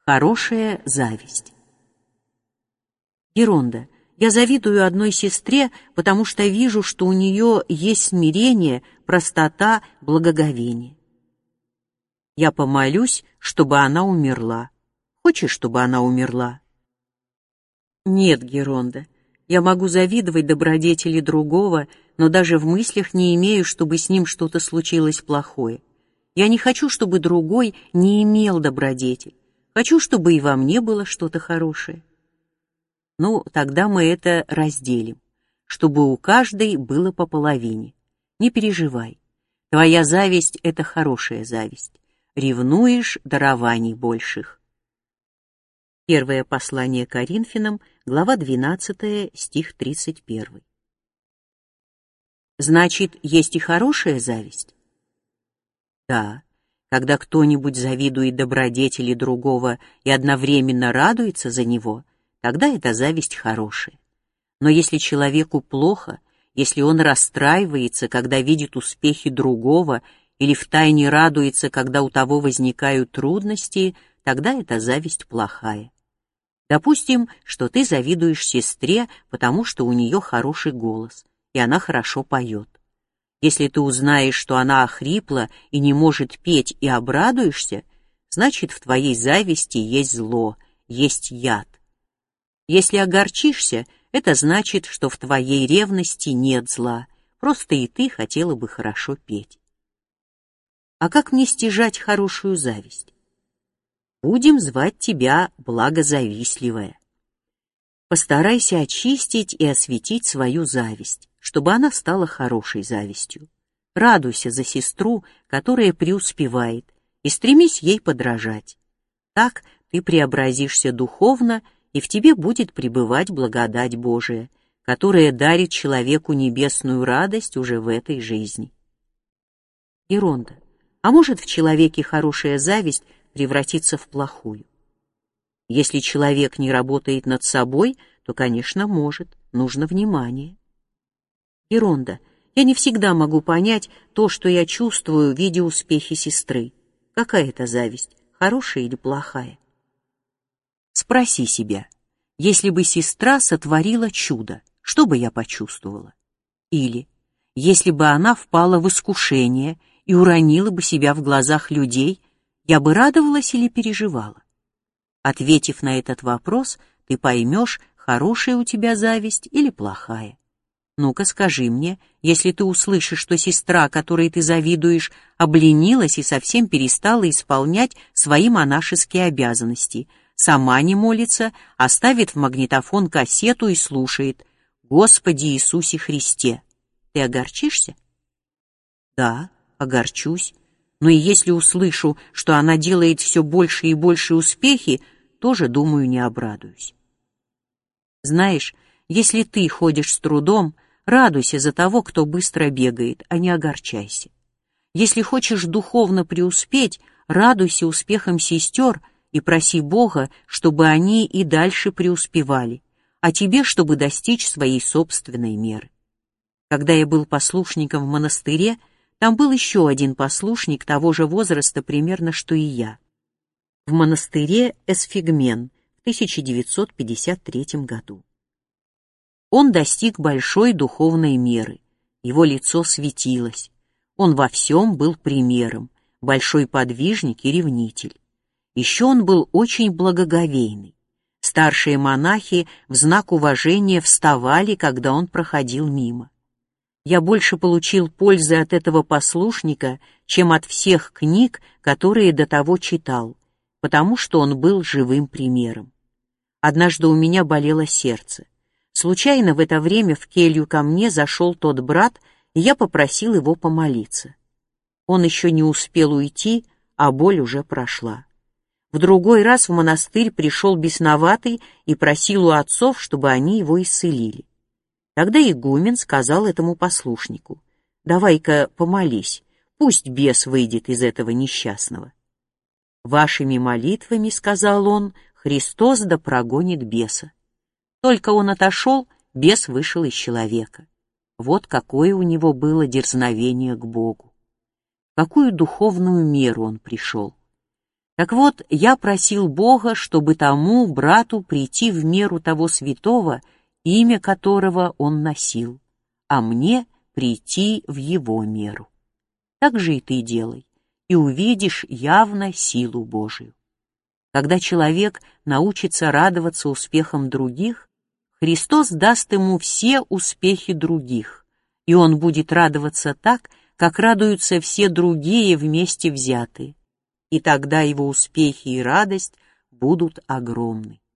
Хорошая зависть. Геронда, я завидую одной сестре, потому что вижу, что у нее есть смирение, простота, благоговение. Я помолюсь, чтобы она умерла. Хочешь, чтобы она умерла? Нет, Геронда, я могу завидовать добродетели другого, но даже в мыслях не имею, чтобы с ним что-то случилось плохое. Я не хочу, чтобы другой не имел добродетель. Хочу, чтобы и во мне было что-то хорошее. Ну, тогда мы это разделим, чтобы у каждой было по половине. Не переживай. Твоя зависть — это хорошая зависть. Ревнуешь дарований больших. Первое послание Коринфянам, глава 12, стих 31. Значит, есть и хорошая зависть? Да. Когда кто-нибудь завидует добродетели другого и одновременно радуется за него, тогда эта зависть хорошая. Но если человеку плохо, если он расстраивается, когда видит успехи другого, или втайне радуется, когда у того возникают трудности, тогда эта зависть плохая. Допустим, что ты завидуешь сестре, потому что у нее хороший голос, и она хорошо поет. Если ты узнаешь, что она охрипла и не может петь, и обрадуешься, значит, в твоей зависти есть зло, есть яд. Если огорчишься, это значит, что в твоей ревности нет зла, просто и ты хотела бы хорошо петь. А как мне стяжать хорошую зависть? Будем звать тебя благозавистливая. Постарайся очистить и осветить свою зависть, чтобы она стала хорошей завистью. Радуйся за сестру, которая преуспевает, и стремись ей подражать. Так ты преобразишься духовно, и в тебе будет пребывать благодать Божия, которая дарит человеку небесную радость уже в этой жизни. Геронда, а может в человеке хорошая зависть превратиться в плохую? Если человек не работает над собой, то, конечно, может, нужно внимание. Геронда, я не всегда могу понять то, что я чувствую, видя успехи сестры. Какая это зависть, хорошая или плохая? Спроси себя, если бы сестра сотворила чудо, что бы я почувствовала? Или, если бы она впала в искушение и уронила бы себя в глазах людей, я бы радовалась или переживала? Ответив на этот вопрос, ты поймешь, хорошая у тебя зависть или плохая. Ну-ка скажи мне, если ты услышишь, что сестра, которой ты завидуешь, обленилась и совсем перестала исполнять свои монашеские обязанности, сама не молится, а ставит в магнитофон кассету и слушает «Господи Иисусе Христе», ты огорчишься? Да, огорчусь. Но и если услышу, что она делает все больше и больше успехи, тоже, думаю, не обрадуюсь. Знаешь, если ты ходишь с трудом, радуйся за того, кто быстро бегает, а не огорчайся. Если хочешь духовно преуспеть, радуйся успехам сестер и проси Бога, чтобы они и дальше преуспевали, а тебе, чтобы достичь своей собственной меры. Когда я был послушником в монастыре, там был еще один послушник того же возраста примерно, что и я. В монастыре Эсфигмен в 1953 году. Он достиг большой духовной меры, его лицо светилось, он во всем был примером, большой подвижник и ревнитель. Еще он был очень благоговейный. Старшие монахи в знак уважения вставали, когда он проходил мимо. Я больше получил пользы от этого послушника, чем от всех книг, которые до того читал, потому что он был живым примером. Однажды у меня болело сердце. Случайно в это время в келью ко мне зашел тот брат, и я попросил его помолиться. Он еще не успел уйти, а боль уже прошла. В другой раз в монастырь пришел бесноватый и просил у отцов, чтобы они его исцелили. Тогда игумен сказал этому послушнику: «Давай-ка помолись, пусть бес выйдет из этого несчастного». «Вашими молитвами, — сказал он, — Христос да прогонит беса». Только он отошел, бес вышел из человека. Вот какое у него было дерзновение к Богу. В какую духовную меру он пришел. Так вот, я просил Бога, чтобы тому брату прийти в меру того святого, имя которого он носил, а мне прийти в его меру. Так же и ты делай, и увидишь явно силу Божию. Когда человек научится радоваться успехам других, Христос даст ему все успехи других, и он будет радоваться так, как радуются все другие вместе взятые, и тогда его успехи и радость будут огромны.